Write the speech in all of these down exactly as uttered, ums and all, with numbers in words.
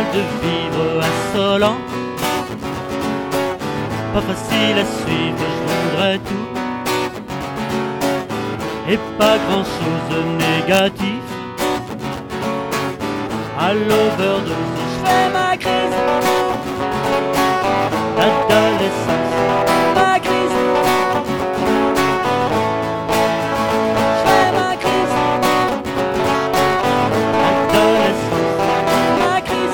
de vivre insolent, pas facile à suivre, je voudrais tout et pas grand chose de négatif. À l'overdose, je fais ma crise d'adolescence, ma crise. Je fais ma crise d'adolescence, ma crise.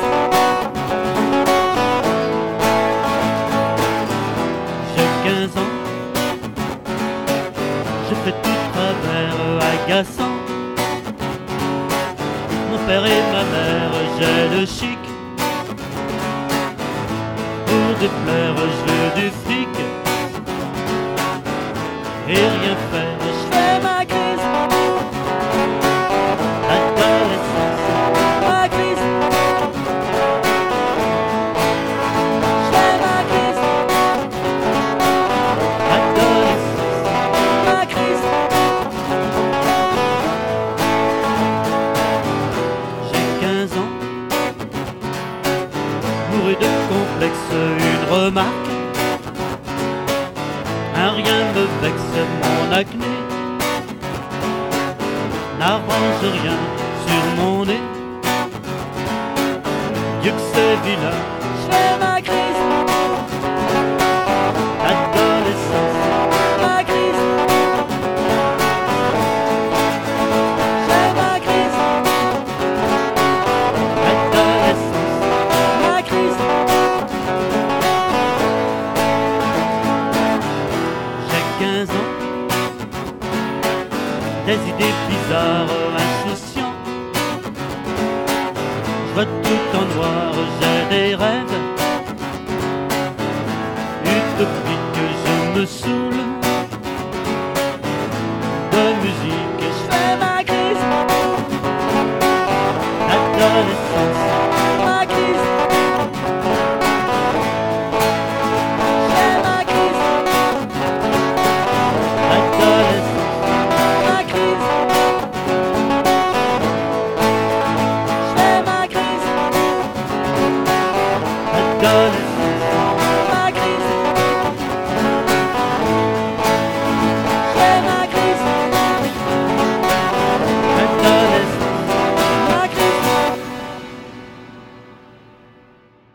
J'ai quinze ans, je fais tout travers agaçant. Mon père et ma mère, j'ai le chic. Pour déplaire, je veux du fric et rien faire, je fais ma crise d'adolescence, ma crise. Je fais ma crise d'adolescence, ma crise. J'ai quinze ans, bourré de complexe, une remarque. Un rien me vexe, mon acné n'arrange rien sur mon nez. Dieu que c'est vilain, je fais ma crise d'adolescence, ma crise. Je fais ma crise d'adolescence, ma crise. quinze ans, des idées bizarres, insouciants. Je vois tout en noir, j'ai des rêves utopiques, je me saoule